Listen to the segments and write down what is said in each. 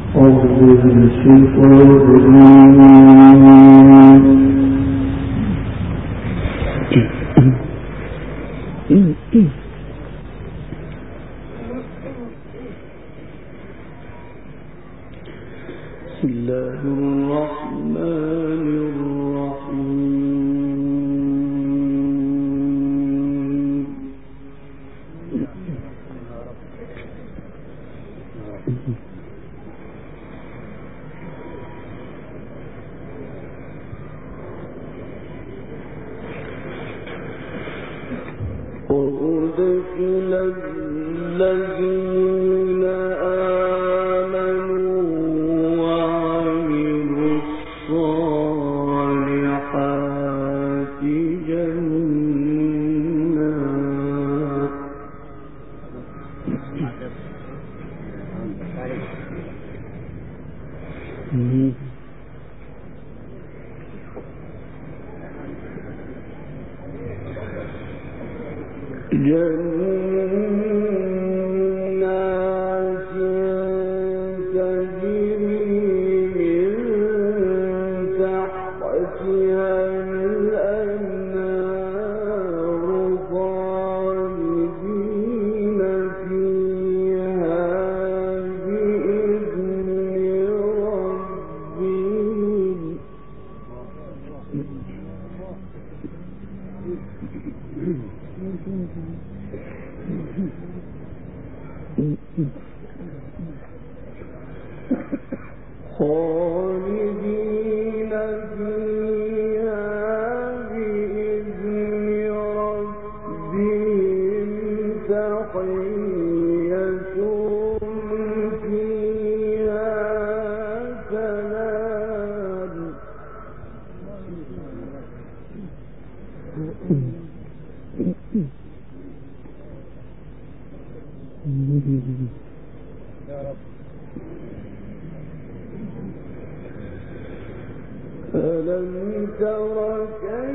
ألم تر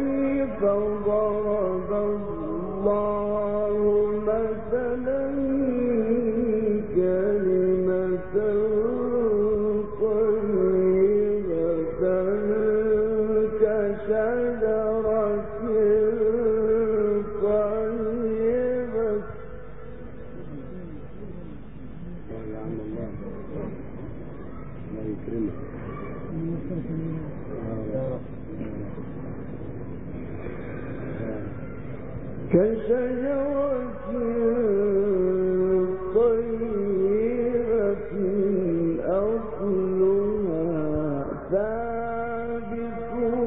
كيف ضرب الله مثلا كلمة طيبة كشجرة طيبة. يا عم الله يكرمك. كشجرة طيبة أصلها ثابت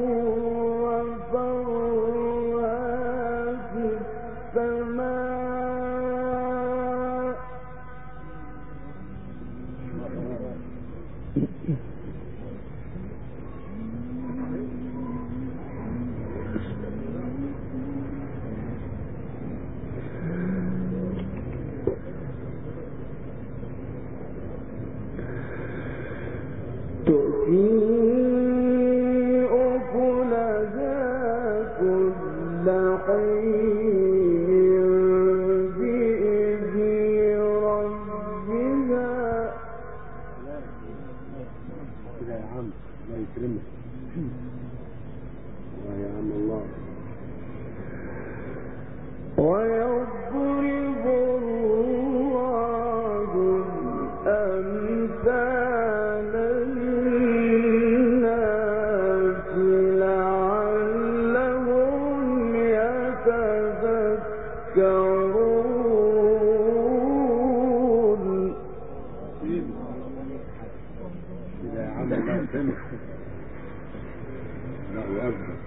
وفرعها في السماء. تؤتي أكلها كل حين بإذن ربها. كده يا عم الله يكرمك. يا عم الله ويضرب الله الأمثال للناس لعلهم يتذكرون. كده يا عم الله يكرمك. الله أكبر.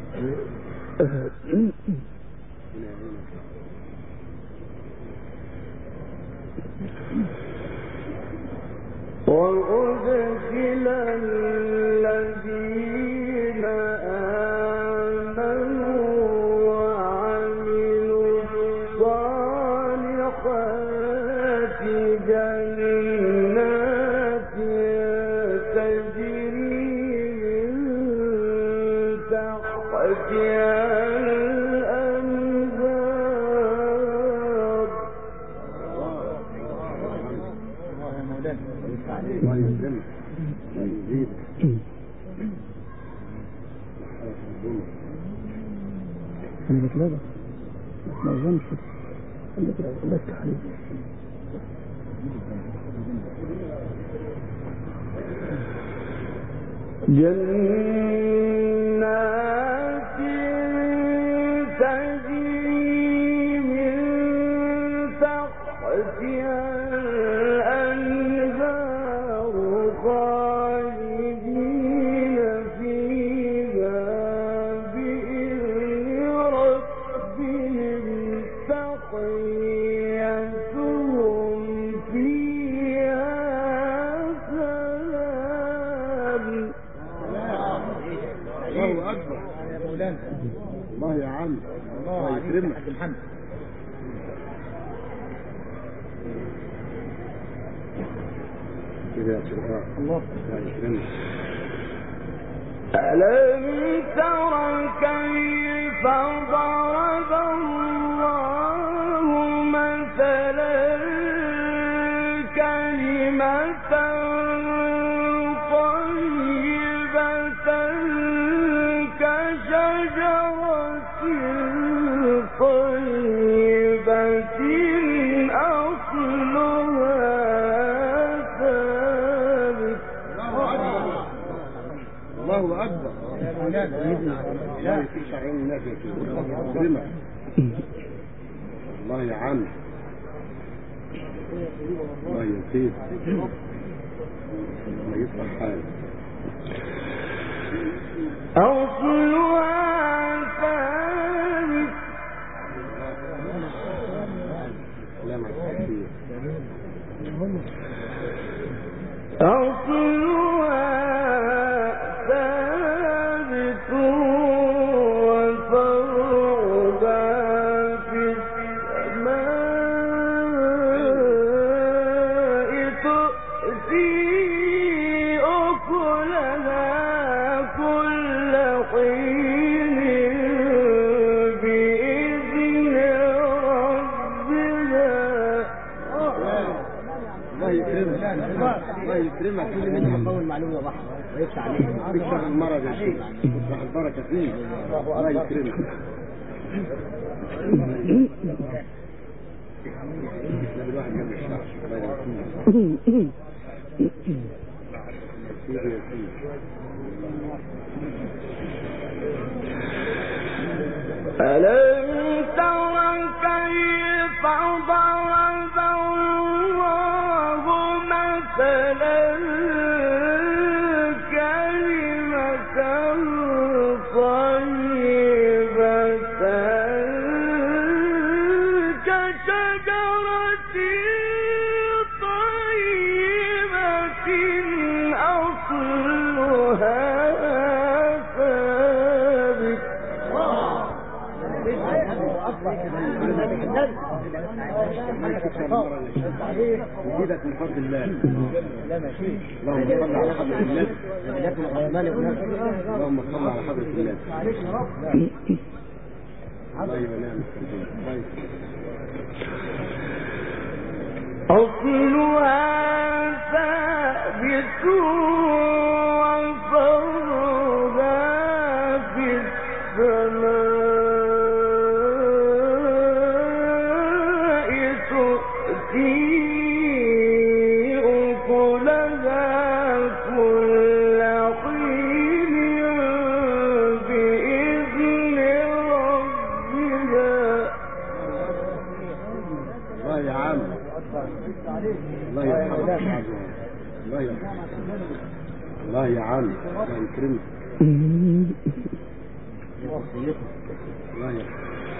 وأدخل الذين آمنوا وعملوا الصالحات جنات تجري من تحتها الأنهار. الله يكرمك الله يزيدك أنا بتلابى ما أظنش الله يفتح عليك. جنات تجري من تحتها الأنهار خالدين فيها بإذن ربهم تحيتهم فيها سلام. الله أكبر الله يا عم الله يكرمك كده يا شرقاء الله يكرمك. ألم تر كيف ضرب الله مثلا كلمة طيبة كشجرة طيبة أصلها ثابت. الله أكبر الله يفيش عين الناس يكرمك الله يا عم الله يزيد الله يصلح حالك. أصلها ثابت سلام على التكبير أصلها ثابت وفرعها في السماء تؤتي أكلها كل حين بإذن ربها. الله يكرمك الله يكرمك كل من يقوي المعلومة بحر ويفتح عليك تكشف المرض يا شيخ وتفتح البركة فيه الله يكرمك. لا بالواحد جنب الشعر الله يكرمك سيدي يا سيدي. ألم تر كيف ضرب الله مثلا كلمة طيبة كشجرة طيبة أصلها ثابت. يزيدك من فضل الله اللهم صل على حضرة النبي اللهم صل على حضرة النبي الله يبنام أصلها ثابت وفرعها في السماء تؤتي أكلها كل حين بإذن ربها. الله يا عم الله يرحمك الله يرحمك الله يا عم الله يكرمك الله يرحمك.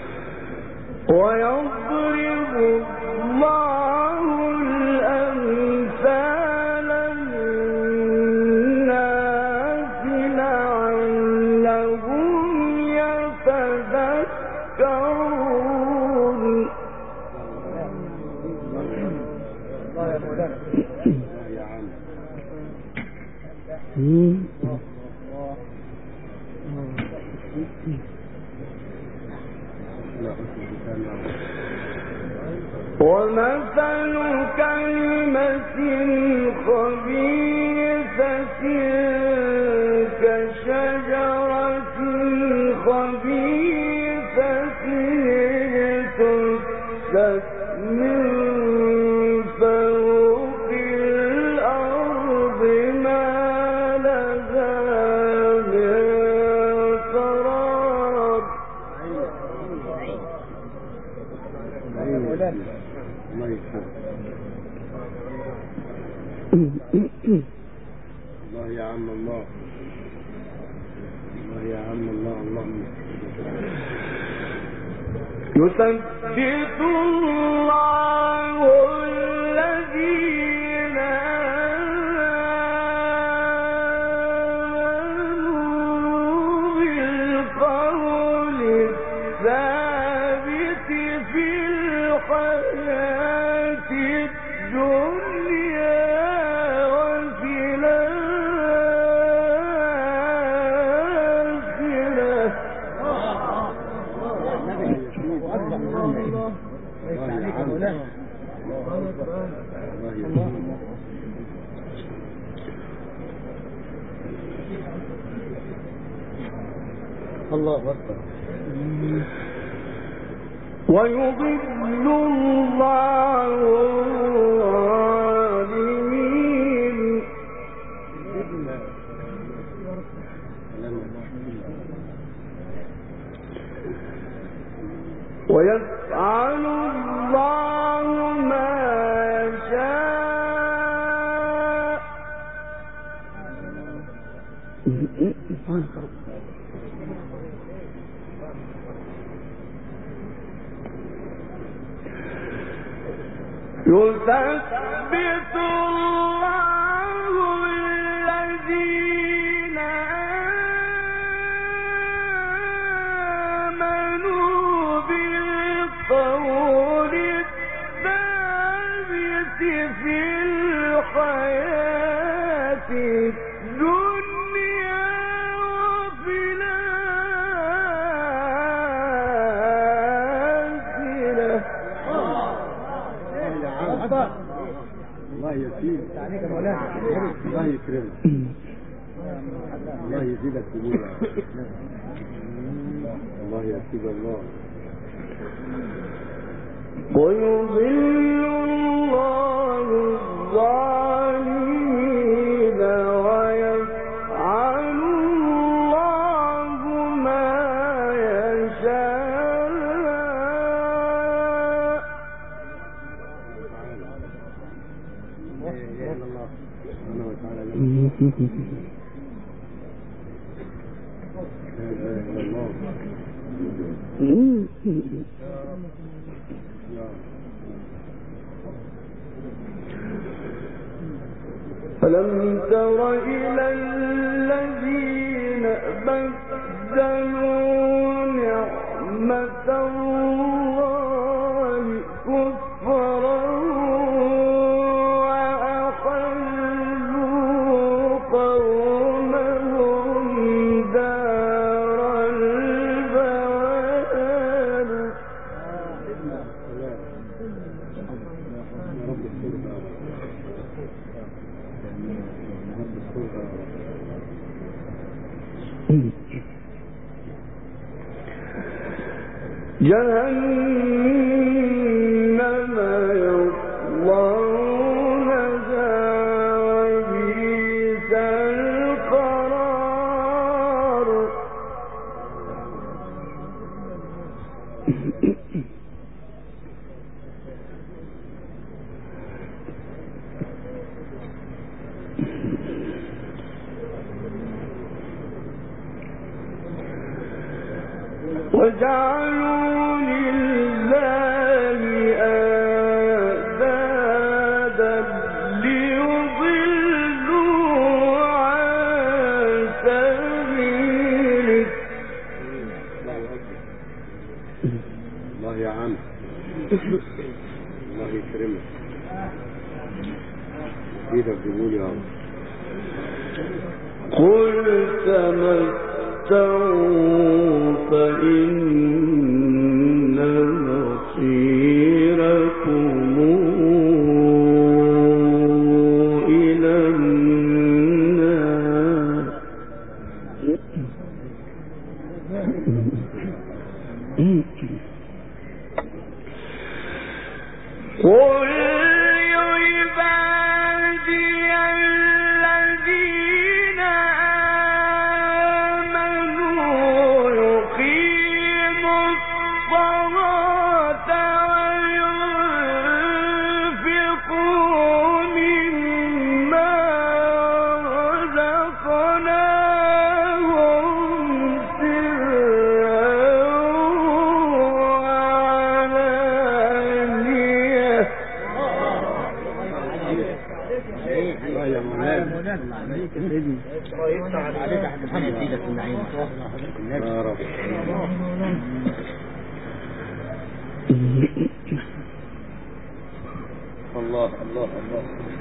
ويضرب الله الأمثال للناس لعلهم يتذكرون. الله يا عم ومثل كلمة خبيثة كشجرة خبيثة تُسْقَى من فوق الأرض ما لها من قرار. الله يسلمك. الله يا عم الله. الله يا عم الله. اللهم يثبت الله الذين آمنوا بالقول الثابت في الحياة الدنيا وفي الآخرة. الله أكبر. ويضل الله الظالمين ويفعل الله ما يشاء. يثبت الله الذين آمنوا بالقول الثابت في الحياة الدنيا وفي الآخرة. الله يسير. الله يكرمك. الله يزيدك قبول. الله يسير الله. ويضل الله الظالمين ويفعل الله ما يشاء. الله سبحانه وتعالى. لا إله إلا الله. ألم تر إلى الذين بدلوا نعمة الله كفرا وأحلوا قومهم دار البوار. جهنم يصلونها وبئس القرار. وجعلوا لله أندادا ليضلوا عن سبيله. الله يا عم. الله يكرمك. ايدك قبول يا رب. قل تمتعوا فإن مصيركم إلى الله يا مولانا. عليك يا سيدي. يفتح عليك يا حاج محمد سيدك في النعيم يا رب. الله الله الله.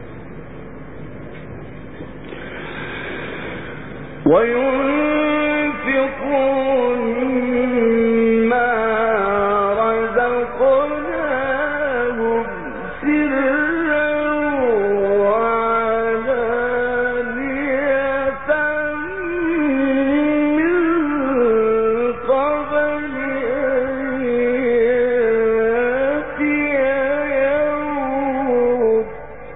وينفقون مما رزقناهم سرا وعلانية من قبل أن يأتي يوم.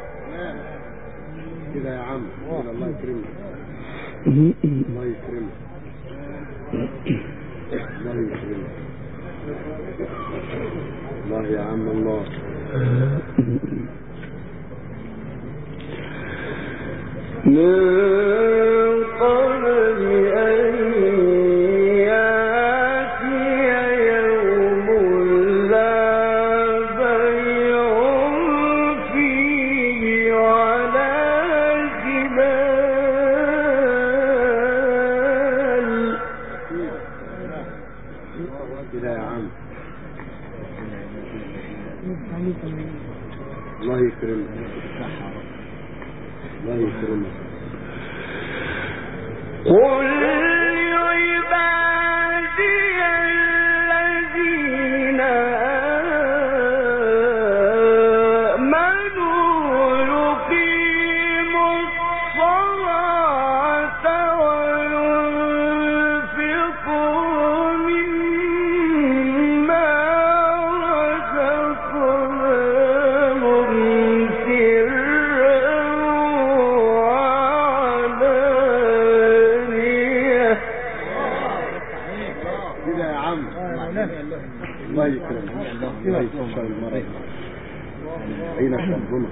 كده يا عم. الله يكرمك. الله يكرمك. الله يكرمك. الله يا عم الله. من قبل أن يأتي يوم لا بيع فيه ولا خلال. كده يا عم. الله يكرمك. الله يكرمك. قل لعبادي الذين آمنوا يقيموا الصلاة وينفقوا مما رزقناهم سرا وعلانية. كده يا عم. الله يكرمك. الله يكرمك المرأة. عينك ربنا.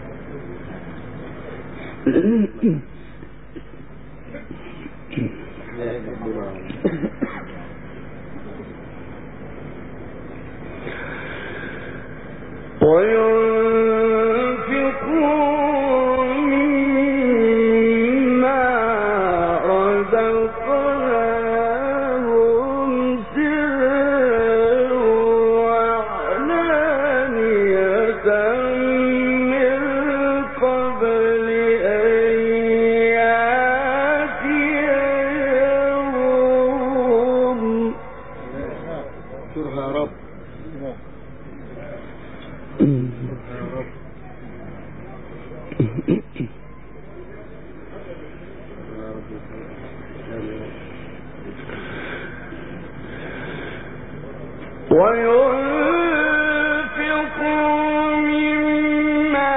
وينفقوا مما رزقناهم سرا وعلانية من قبل أن يأتي يوم. استرها يا رب. وينفقوا مما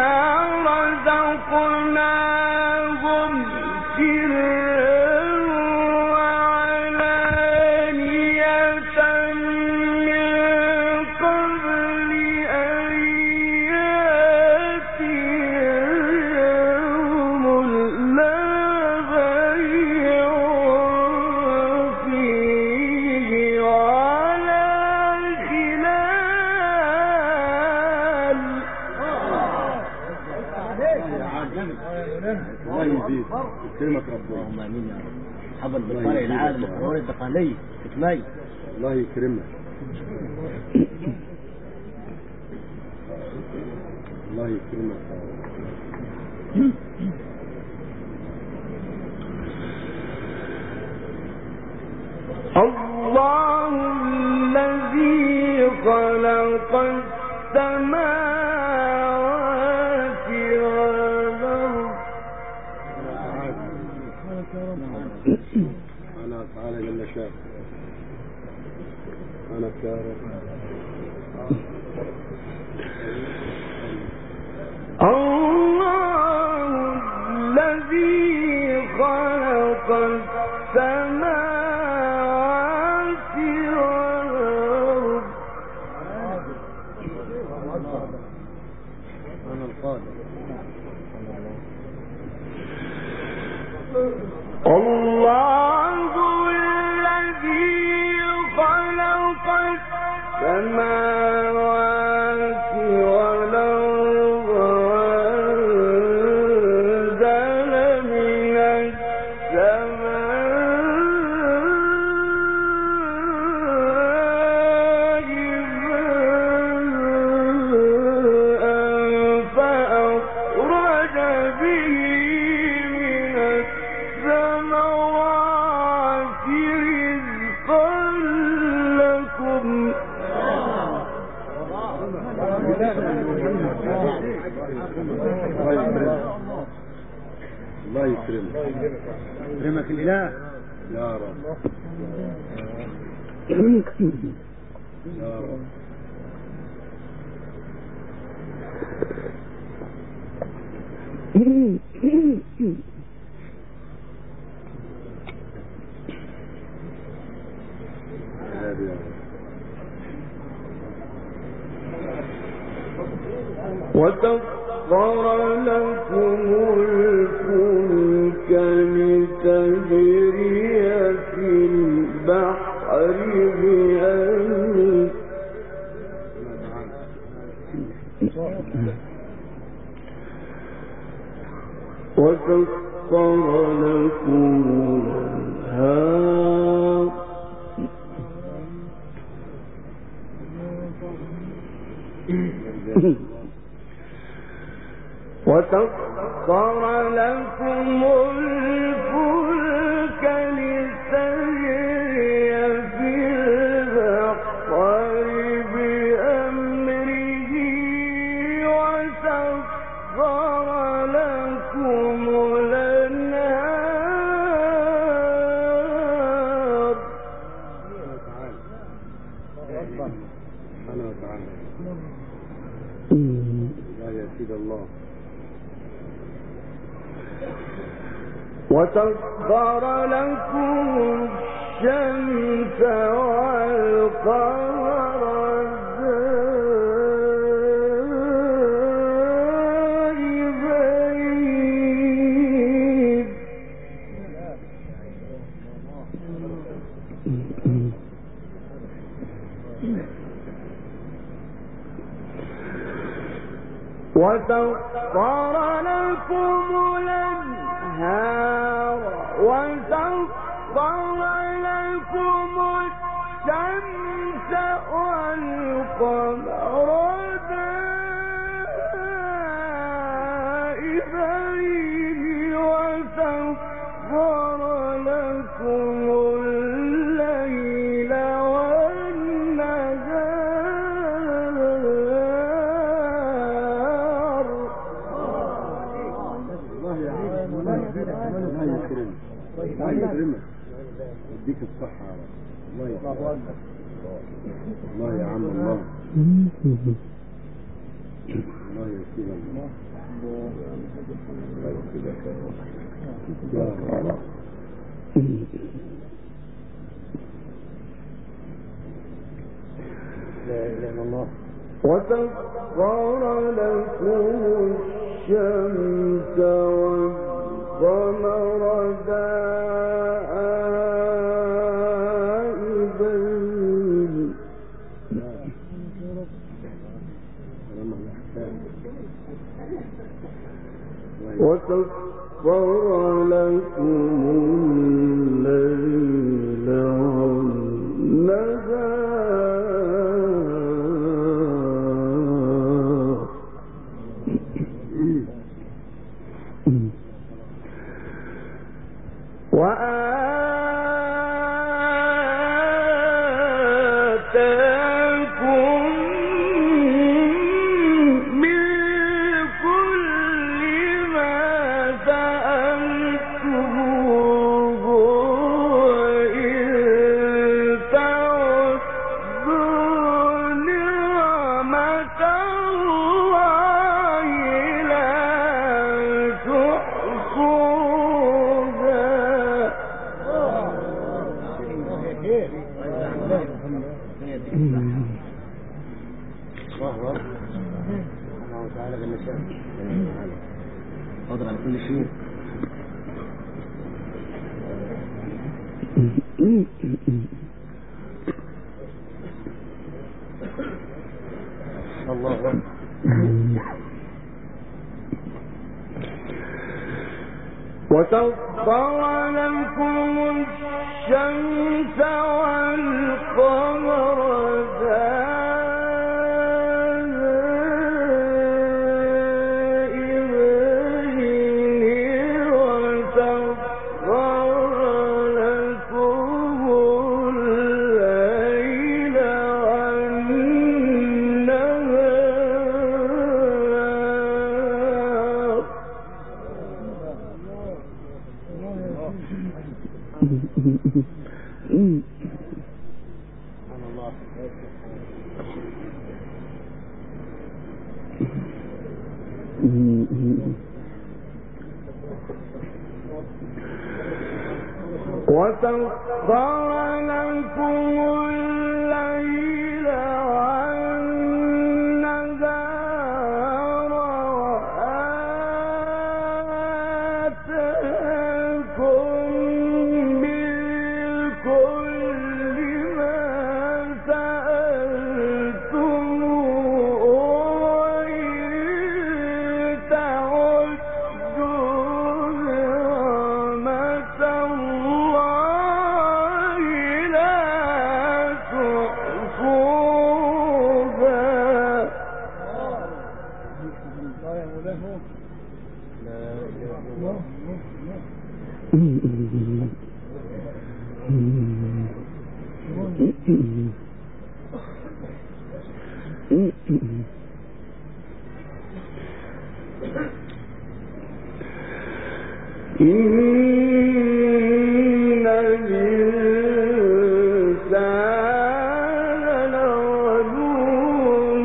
رزقناهم سرا وعلانية من قبل أن يأتي يوم لا بيع فيه ولا خلال. الله يزيد. يكرمك ربنا. اللهم امين يا رب. حفظ بالطريق العالم القرار الدقالي تكمي. الله يكرمك. الله يكرمك. الله الذي خلق السماوات والأرض. أنا تعالى جل شاء. أنا كارم. الله الذي خلق السماوات والأرض. أنا القادر. الله الذي خلق السماوات والأرض وأنزل الله يكرمك. يكرمك الإله يا رب يا رب. وسخر لكم الفلك لتجري في البحر بأمره وسخر لكم الأنهار وسخر لكم الفلك لتجري في البحر بأمره وسخر لكم الأنهار سبحانه وتعالى. لا يزيد الله. وسخر لكم الشمس والقمر دائبين وسخر لكم الأنهار وسخر لكم الشمس والقمر دائبين وسخر لكم الليل والنهار الله يكرمك. يديك الصحة يا رب. الله يكرمك. الله يا عم الله. الله يسير الله. يا رب. لا إله إلا الله. وسخر لكم الشمس والقمر دائبين وسخر لكم الليل والنهار وآتاكم من كل ما سألتموه وإن تعدوا نعمة الله لا تحصوها الله تعالى بالنسبة قادر على كل شيء. الله أكبر. وسخر لكم الشمس والقمر دائبين وسخر لكم الليل والنهار وسخر لكم الليل والنهار وآتاكم من كل ما سألتموه وإن تعدوا نعمة الله لا تحصوها. إن الإنسان لظلوم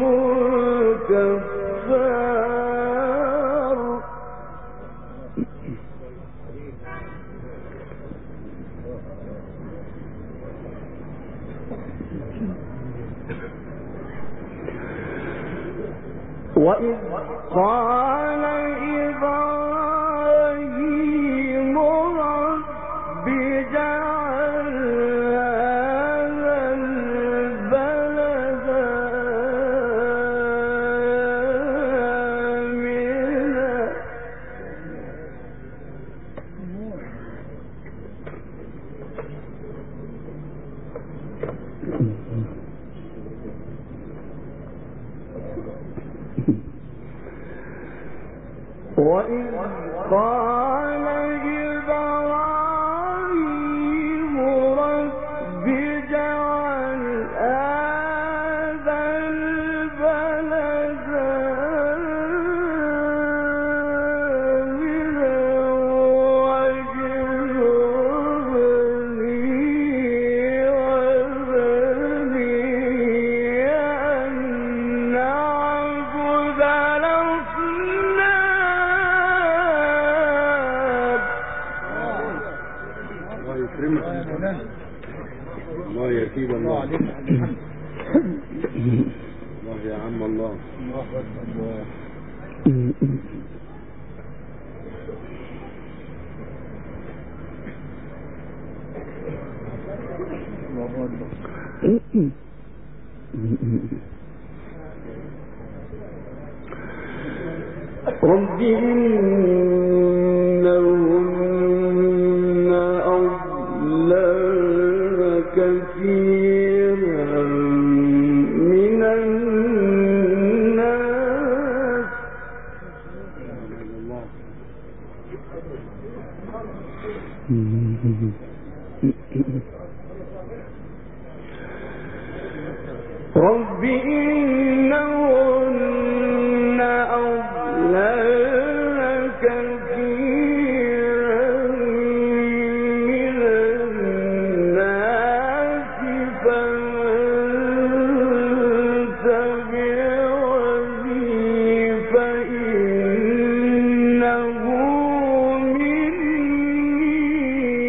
كفار. وإذ قال إبراهيم رب اجعل هذا البلد آمنا. وإذ قال إبراهيم رب اجعل هذا البلد آمنا واجنبني وبني أن نعبد الله يكيد الله الله يا عم الله. رب إنهن أضللن كثيرا من الناس. رب إنهن أضللن كثيرا من الناس فمن تبعني فإنه مني.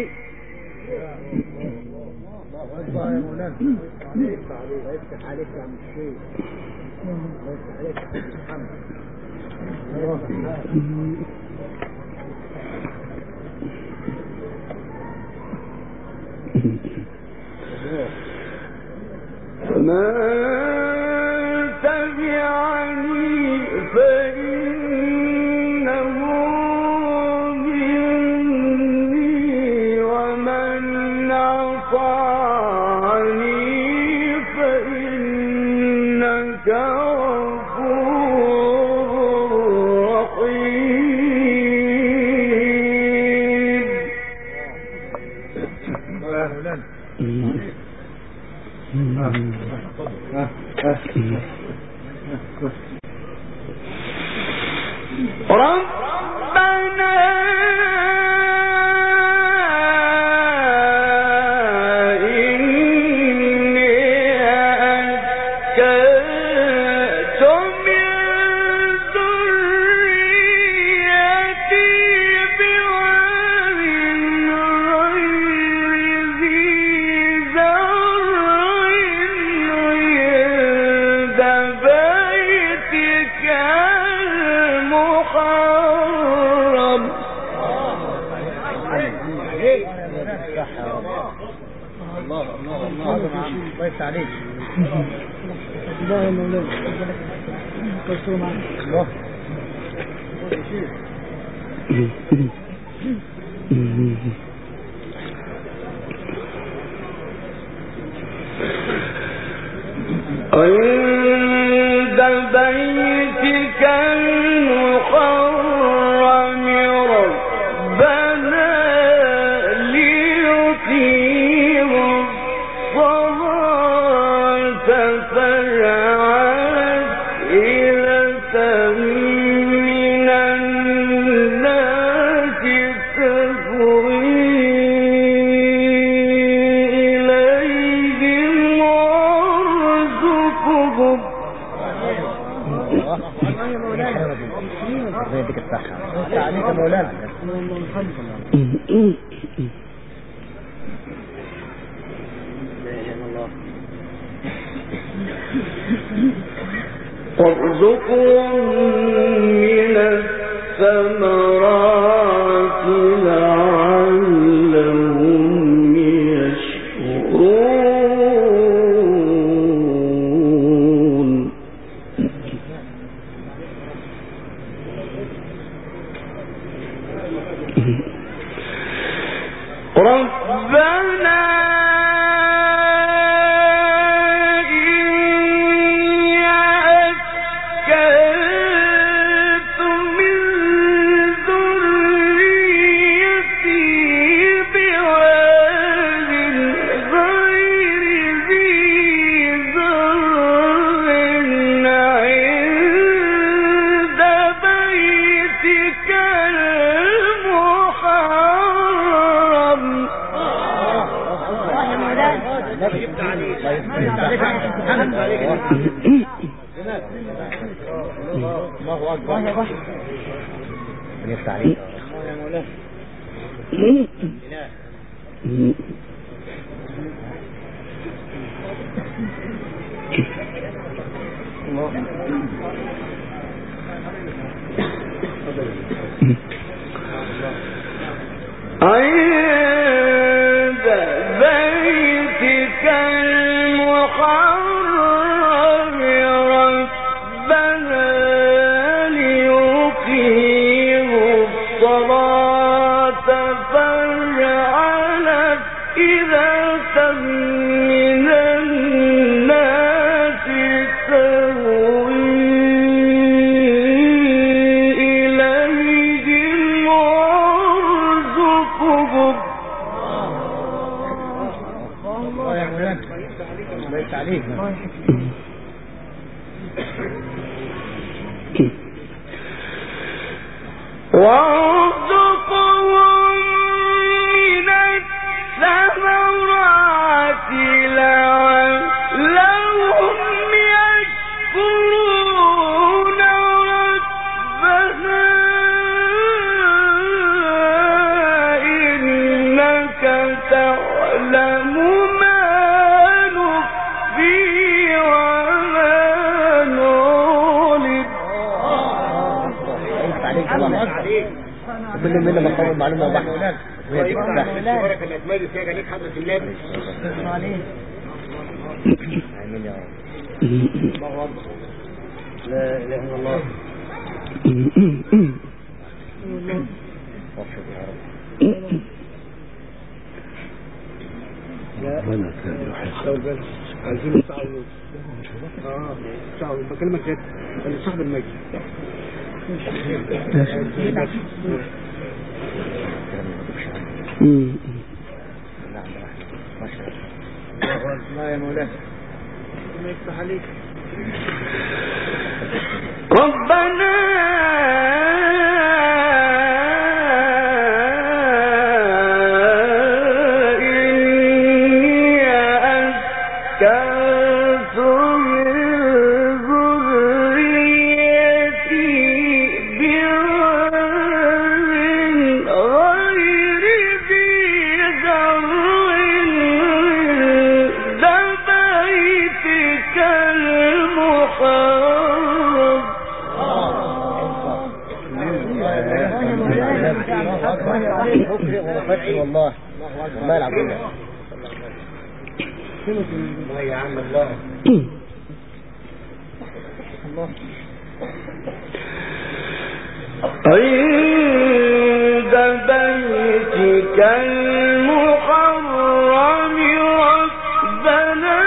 يفتح عليك يا عم الشيخ، يفتح عليك يا محمد. فمن تبعني فإنه مني ومن عصاني فإنك غفور رحيم. ربنا عليك الله الله الله الله يفتح عليك الله يا مولانا كسروا معاك الله عند بيتك المحرم ربنا ليقيموا الصلاة فاجعل أفئدة من الناس تهوي إليهم وارزقهم ربنا يديك الصحة عليك يا مولانا وارزقهم من الثمرات لعلهم يشكرون ربنا الله أكبر يفتح عليك يا مولانا عند بيتك المحرم ربنا ليقيموا الصلاة فاجعل أفئدة من الناس تهوي إليهم وارزقهم الله يا مولانا الله يفتح عليك وارزقهم من الثمرات لعلهم يشكرون ربنا إنك تعلم ما نخفي وما نعلن الله أكبر كل منا مقام المعلومة وبحث ويديك الصحة بارك الأجمال السيادة عليك حضرة النبي آمين يا رب الله أكبر لا إله إلا الله وفق يا رب ربنا كان يحب عايزين نساعد بكلمك يا صاحب المجلس الله يا مولانا ما يفتح عليك ربنا إني أسكنت من ذريتي بواد غير ذي زرع عند بيتك المحرم فتح والله والله العظيم. الله يا عم الله. الله عند بيتك المحرم ربنا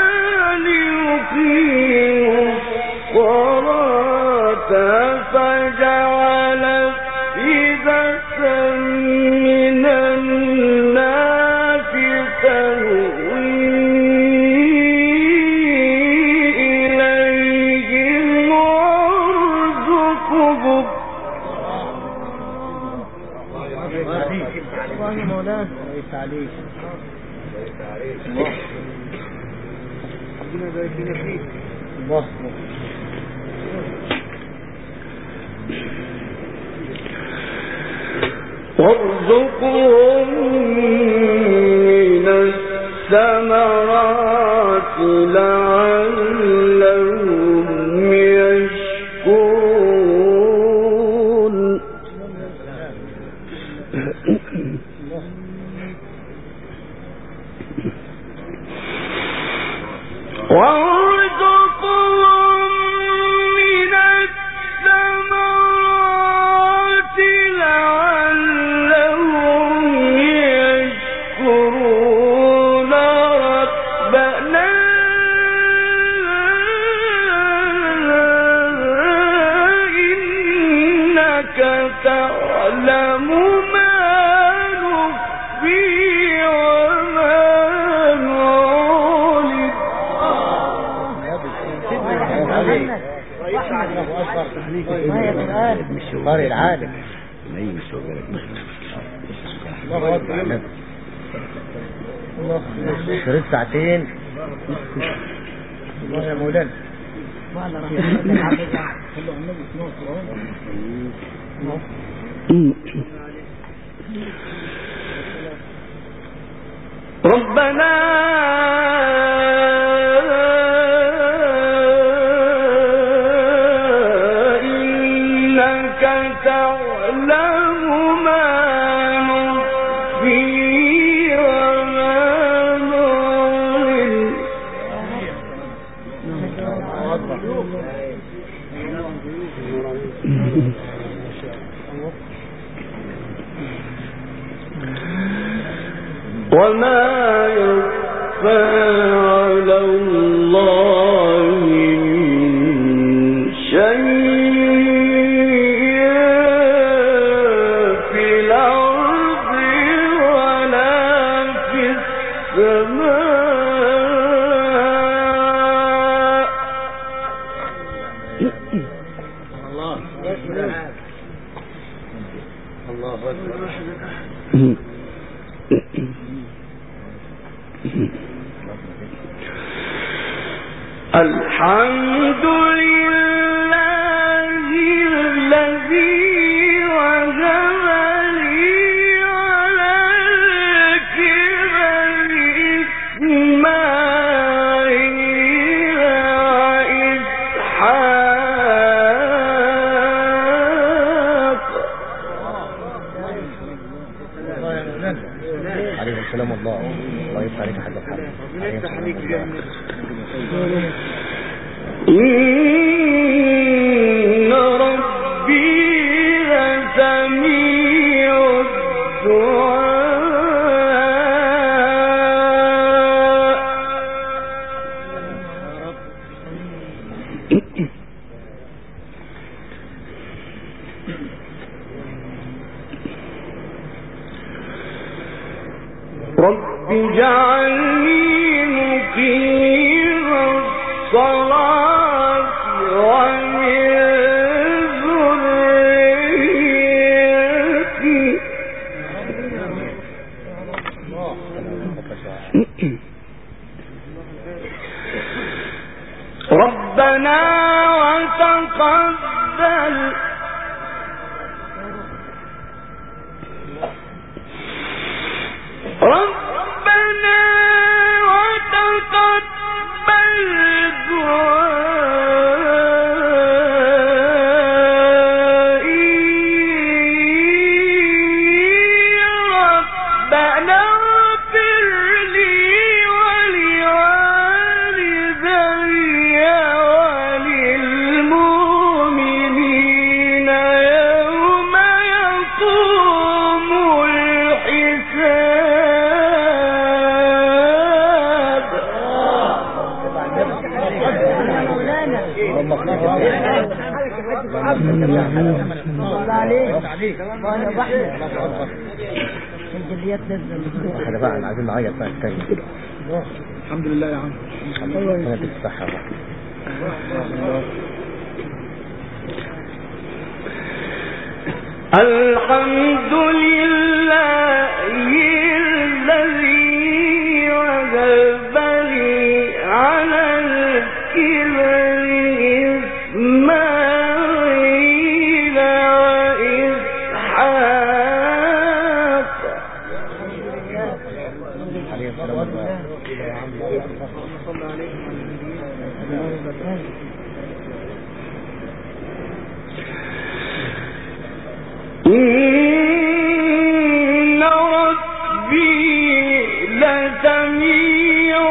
ليقيموا الصلاة فجعل أفئدة من الناس تهوي إليهم وارزقهم الله مولانا ليس عليك ربنا يبارك لنا فيك. الله. وارزقهم من الثمرات لعلهم يشكرون. وارزقهم من الثمرات لعلهم يشكرون ربنا إنك تعلم ما نخفي وما نعلن. قارئ العالم. الله شريت ساعتين. الله يا مولانا. ربنا إنك تعلم ما نخفي وما نعلن. وما يخفى على الله من شيء في الأرض ولا في السماء. الله الله أكبر. الحمد لله الذي وهب لي على الكبر إسماعيل وإسحاق. عليه السلام. الله يفتح عليك حد الحمد. يفتح عليك يا إن ربي لسميع الدعاء. رب اجعلني مقيم الصلاة ومن ذريتي. ربنا وتقبل ربنا وتقبل دعائي ربنا ربنا اغفر لي ولوالدي وللمؤمنين يوم يقوم الحساب. احنا بقى عايزين نعيط بقى الثاني. الحمد لله يا عم. ربنا يديك الصحة بقى. الحمد لله الذي وهب لي على الكبر إسماعيل وإسحاق. عليه الصلاة إن ربي لسميع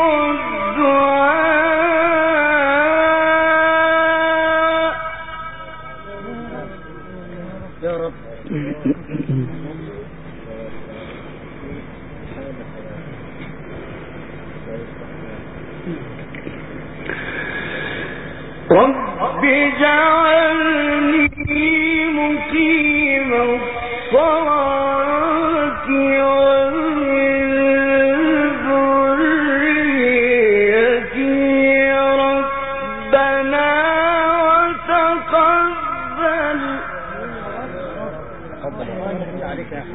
الدعاء. يا رب. رب اجعلني مقيم الصلاة ومن ذريتي ربنا وتقبل. عليك يا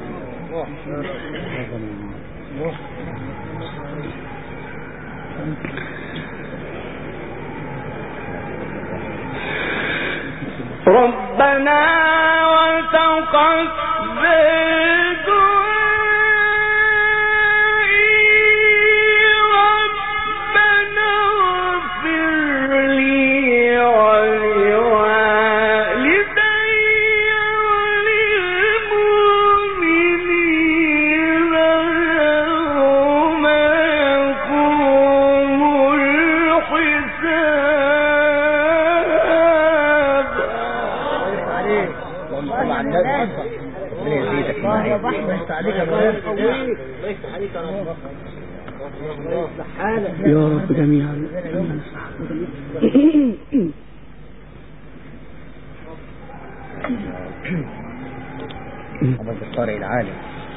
ربنا وتقبل دعائي ربنا اغفر لي ولوالدي وللمؤمنين يوم يقوم الحساب. طبعا ربنا يزيدك معايا. بس عليك يا مولانا. يا رب جميعا. عبد الطارق العالم.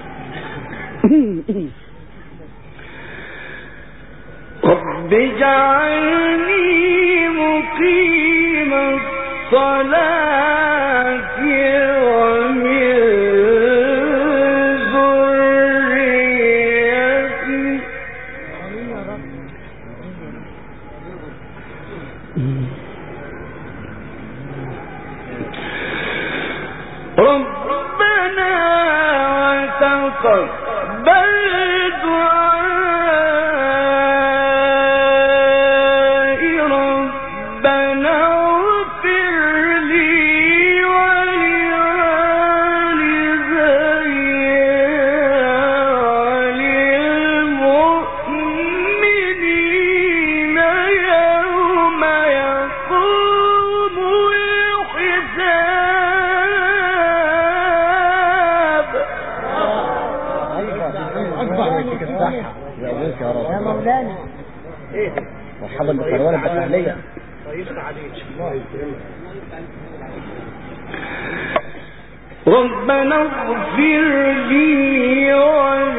رب اجعلني مقيم الصلاة ومن ذريتي. ربنا وتقبل دعائي ربنا اغفر لي ولوالدي وللمؤمنين يوم يقوم الحساب. ربنا يديك الصحة ويقويك يا رب. يا مولانا. مرحبا بالقروان الدخلية. ربنا اغفر لي